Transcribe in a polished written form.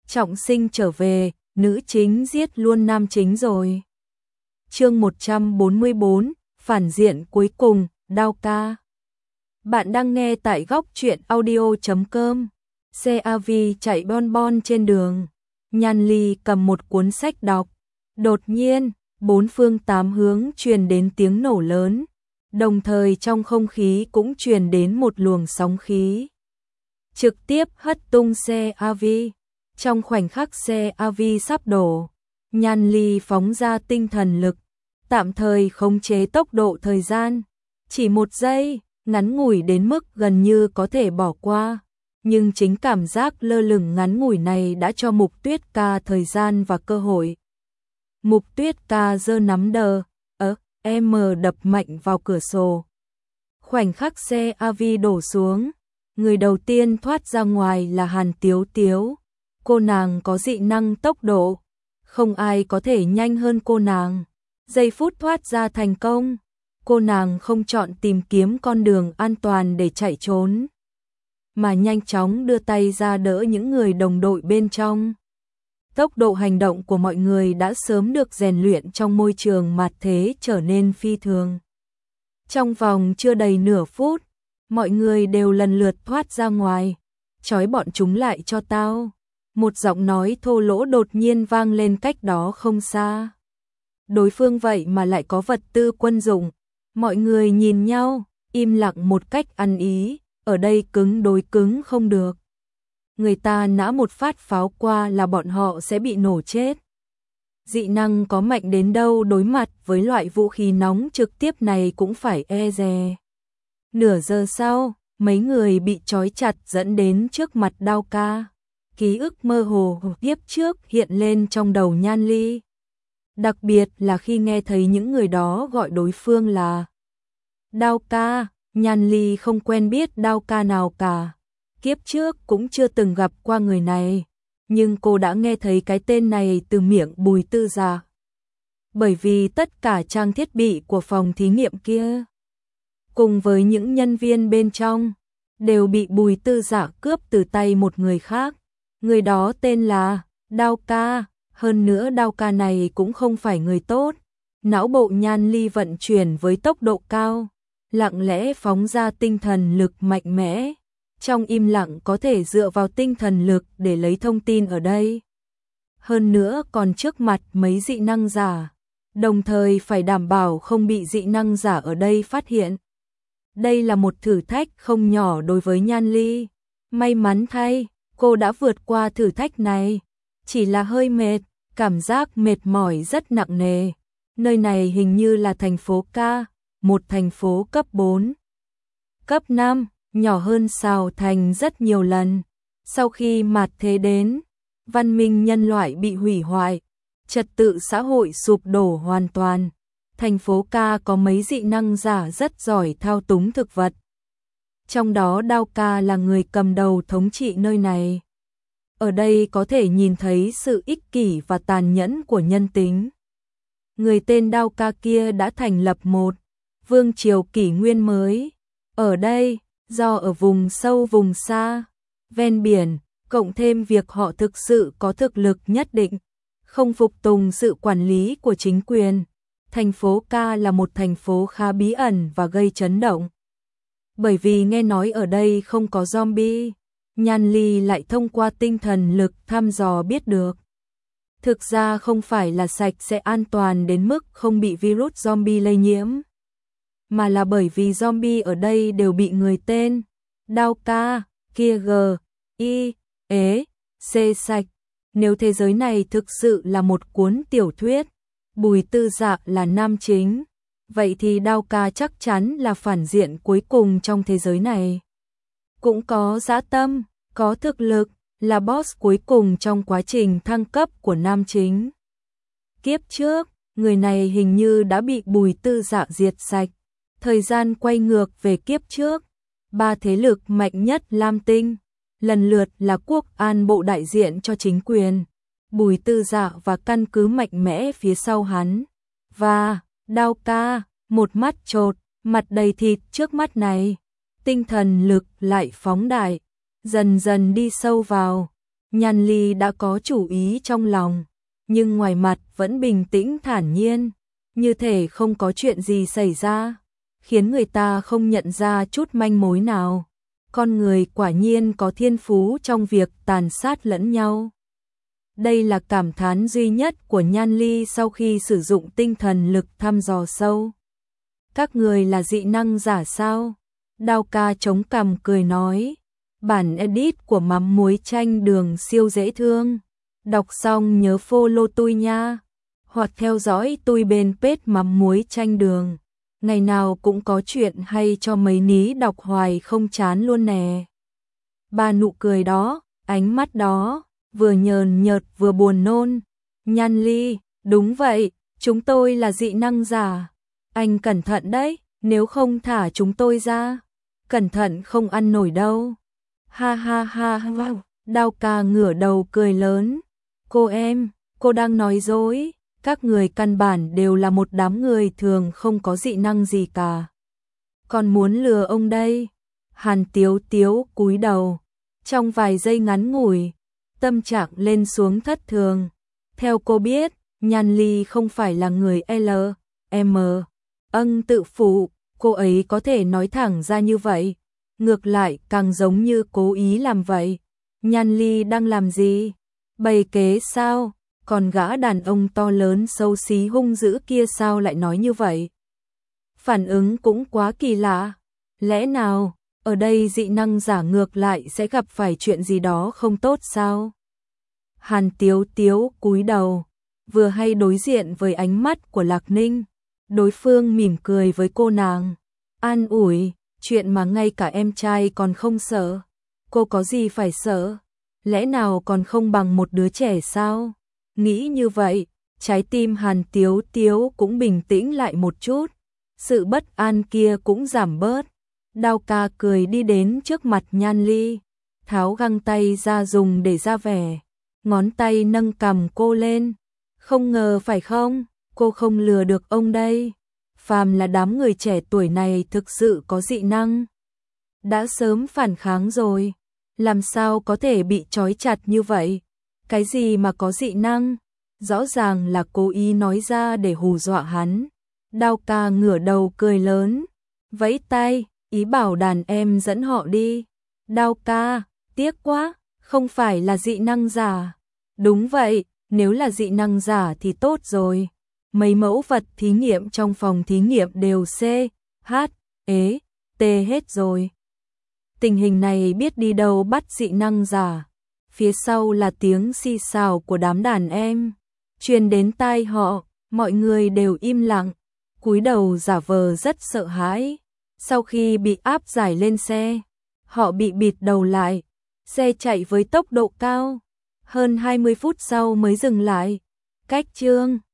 Trọng sinh trở về, nữ chính giết luôn nam chính rồi. Chương 144, phản diện cuối cùng, Đao Ca. Bạn đang nghe tại góc truyện audio.com. CAV chạy bon bon trên đường. Nhan Ly cầm một cuốn sách đọc. Đột nhiên, bốn phương tám hướng truyền đến tiếng nổ lớn. Đồng thời trong không khí cũng truyền đến một luồng sóng khí. Trực tiếp hất tung CAV. Trong khoảnh khắc CAV sắp đổ, Nhan Ly phóng ra tinh thần lực, tạm thời khống chế tốc độ thời gian. Chỉ một giây, ngắn ngủi đến mức gần như có thể bỏ qua. Nhưng chính cảm giác lơ lửng ngắn ngủi này đã cho Mục Tuyết Ca thời gian và cơ hội. Mục Tuyết Ca giơ nắm đờ, đập mạnh vào cửa sổ. Khoảnh khắc CAV đổ xuống, người đầu tiên thoát ra ngoài là Hàn Tiếu Tiếu. Cô nàng có dị năng tốc độ, không ai có thể nhanh hơn cô nàng. Giây phút thoát ra thành công, cô nàng không chọn tìm kiếm con đường an toàn để chạy trốn, mà nhanh chóng đưa tay ra đỡ những người đồng đội bên trong. Tốc độ hành động của mọi người đã sớm được rèn luyện trong môi trường mạt thế trở nên phi thường. Trong vòng chưa đầy nửa phút, mọi người đều lần lượt thoát ra ngoài. Trói bọn chúng lại cho tao. Một giọng nói thô lỗ đột nhiên vang lên cách đó không xa. Đối phương vậy mà lại có vật tư quân dụng. Mọi người nhìn nhau, im lặng một cách ăn ý, ở đây cứng đối cứng không được. Người ta nã một phát pháo qua là bọn họ sẽ bị nổ chết. Dị năng có mạnh đến đâu đối mặt với loại vũ khí nóng trực tiếp này cũng phải e dè. Nửa giờ sau, mấy người bị trói chặt dẫn đến trước mặt Đao Ca. Ký ức mơ hồ tiếp trước hiện lên trong đầu Nhan Ly. Đặc biệt là khi nghe thấy những người đó gọi đối phương là Đao Ca, Nhan Ly không quen biết Đao Ca nào cả. Kiếp trước cũng chưa từng gặp qua người này, nhưng cô đã nghe thấy cái tên này từ miệng Bùi Tư Dạ. Bởi vì tất cả trang thiết bị của phòng thí nghiệm kia, cùng với những nhân viên bên trong, đều bị Bùi Tư Dạ cướp từ tay một người khác. Người đó tên là Đao Ca, hơn nữa Đao Ca này cũng không phải người tốt. Não bộ Nhan Ly vận chuyển với tốc độ cao, lặng lẽ phóng ra tinh thần lực mạnh mẽ. Trong im lặng có thể dựa vào tinh thần lực để lấy thông tin ở đây. Hơn nữa còn trước mặt mấy dị năng giả, đồng thời phải đảm bảo không bị dị năng giả ở đây phát hiện. Đây là một thử thách không nhỏ đối với Nhan Ly. May mắn thay, cô đã vượt qua thử thách này. Chỉ là hơi mệt, cảm giác mệt mỏi rất nặng nề. Nơi này hình như là thành phố K, một thành phố cấp 4. Cấp 5, nhỏ hơn Sào Thành rất nhiều lần. Sau khi mạt thế đến, văn minh nhân loại bị hủy hoại, trật tự xã hội sụp đổ hoàn toàn. Thành phố K có mấy dị năng giả rất giỏi thao túng thực vật. Trong đó Đao Ca là người cầm đầu thống trị nơi này. Ở đây có thể nhìn thấy sự ích kỷ và tàn nhẫn của nhân tính. Người tên Đao Ca kia đã thành lập một vương triều kỷ nguyên mới. Ở đây, do ở vùng sâu vùng xa, ven biển, cộng thêm việc họ thực sự có thực lực nhất định, không phục tùng sự quản lý của chính quyền. Thành phố K là một thành phố khá bí ẩn và gây chấn động. Bởi vì nghe nói ở đây không có zombie, Nhan Ly lại thông qua tinh thần lực thăm dò biết được. Thực ra không phải là sạch sẽ an toàn đến mức không bị virus zombie lây nhiễm, mà là bởi vì zombie ở đây đều bị người tên Đao Ca, kia C sạch. Nếu thế giới này thực sự là một cuốn tiểu thuyết, Bùi Tư Dạ là nam chính, vậy thì Đao Ca chắc chắn là phản diện cuối cùng trong thế giới này. Cũng có dã tâm, có thực lực, là boss cuối cùng trong quá trình thăng cấp của nam chính. Kiếp trước, người này hình như đã bị Bùi Tư Dạ diệt sạch. Thời gian quay ngược về kiếp trước, ba thế lực mạnh nhất Lam Tinh, lần lượt là Quốc An Bộ đại diện cho chính quyền, Bùi Tư Dạ và căn cứ mạnh mẽ phía sau hắn, và Đao Ca, một mắt chột, mặt đầy thịt trước mắt này. Tinh thần lực lại phóng đại, dần dần đi sâu vào, Nhan Ly đã có chủ ý trong lòng, nhưng ngoài mặt vẫn bình tĩnh thản nhiên, như thể không có chuyện gì xảy ra, khiến người ta không nhận ra chút manh mối nào. Con người quả nhiên có thiên phú trong việc tàn sát lẫn nhau. Đây là cảm thán duy nhất của Nhan Ly sau khi sử dụng tinh thần lực thăm dò sâu. Các người là dị năng giả sao? Đao ca chống cằm cười nói. Bản edit của mắm muối chanh đường siêu dễ thương. Đọc xong nhớ follow tôi nha. Hoặc theo dõi tôi bên page mắm muối chanh đường. Ngày nào cũng có chuyện hay cho mấy ní đọc hoài không chán luôn nè. Ba nụ cười đó, ánh mắt đó, vừa nhờn nhợt vừa buồn nôn. Nhan Ly, đúng vậy, chúng tôi là dị năng giả. Anh cẩn thận đấy, nếu không thả chúng tôi ra. Cẩn thận không ăn nổi đâu. Ha ha ha ha, Đao ca ngửa đầu cười lớn. Cô đang nói dối. Các người căn bản đều là một đám người thường không có dị năng gì cả. Còn muốn lừa ông đây. Hàn Tiếu Tiếu cúi đầu. Trong vài giây ngắn ngủi, tâm trạng lên xuống thất thường. Theo cô biết, Nhan Ly không phải là người L.M. Tự phụ, cô ấy có thể nói thẳng ra như vậy. Ngược lại càng giống như cố ý làm vậy. Nhan Ly đang làm gì? Bày kế sao? Còn gã đàn ông to lớn xấu xí hung dữ kia sao lại nói như vậy? Phản ứng cũng quá kỳ lạ. Lẽ nào, ở đây dị năng giả ngược lại sẽ gặp phải chuyện gì đó không tốt sao? Hàn Tiếu Tiếu cúi đầu, vừa hay đối diện với ánh mắt của Lạc Ninh. Đối phương mỉm cười với cô nàng, an ủi, chuyện mà ngay cả em trai còn không sợ. Cô có gì phải sợ? Lẽ nào còn không bằng một đứa trẻ sao? Nghĩ như vậy, trái tim Hàn Tiếu Tiếu cũng bình tĩnh lại một chút. Sự bất an kia cũng giảm bớt. Đao ca cười đi đến trước mặt Nhan Ly, tháo găng tay ra dùng để ra vẻ. Ngón tay nâng cằm cô lên. Không ngờ phải không? Cô không lừa được ông đây. Phàm là đám người trẻ tuổi này thực sự có dị năng, đã sớm phản kháng rồi. Làm sao có thể bị trói chặt như vậy? Cái gì mà có dị năng? Rõ ràng là cố ý nói ra để hù dọa hắn. Đao ca ngửa đầu cười lớn, vẫy tay, ý bảo đàn em dẫn họ đi. Đao ca, tiếc quá, không phải là dị năng giả. Đúng vậy, nếu là dị năng giả thì tốt rồi. Mấy mẫu vật thí nghiệm trong phòng thí nghiệm đều C, H, E, T hết rồi. Tình hình này biết đi đâu bắt dị năng giả. Phía sau là tiếng xì xào của đám đàn em, truyền đến tai họ, mọi người đều im lặng, cúi đầu giả vờ rất sợ hãi. Sau khi bị áp giải lên xe, họ bị bịt đầu lại, xe chạy với tốc độ cao, hơn 20 phút sau mới dừng lại. Cách chương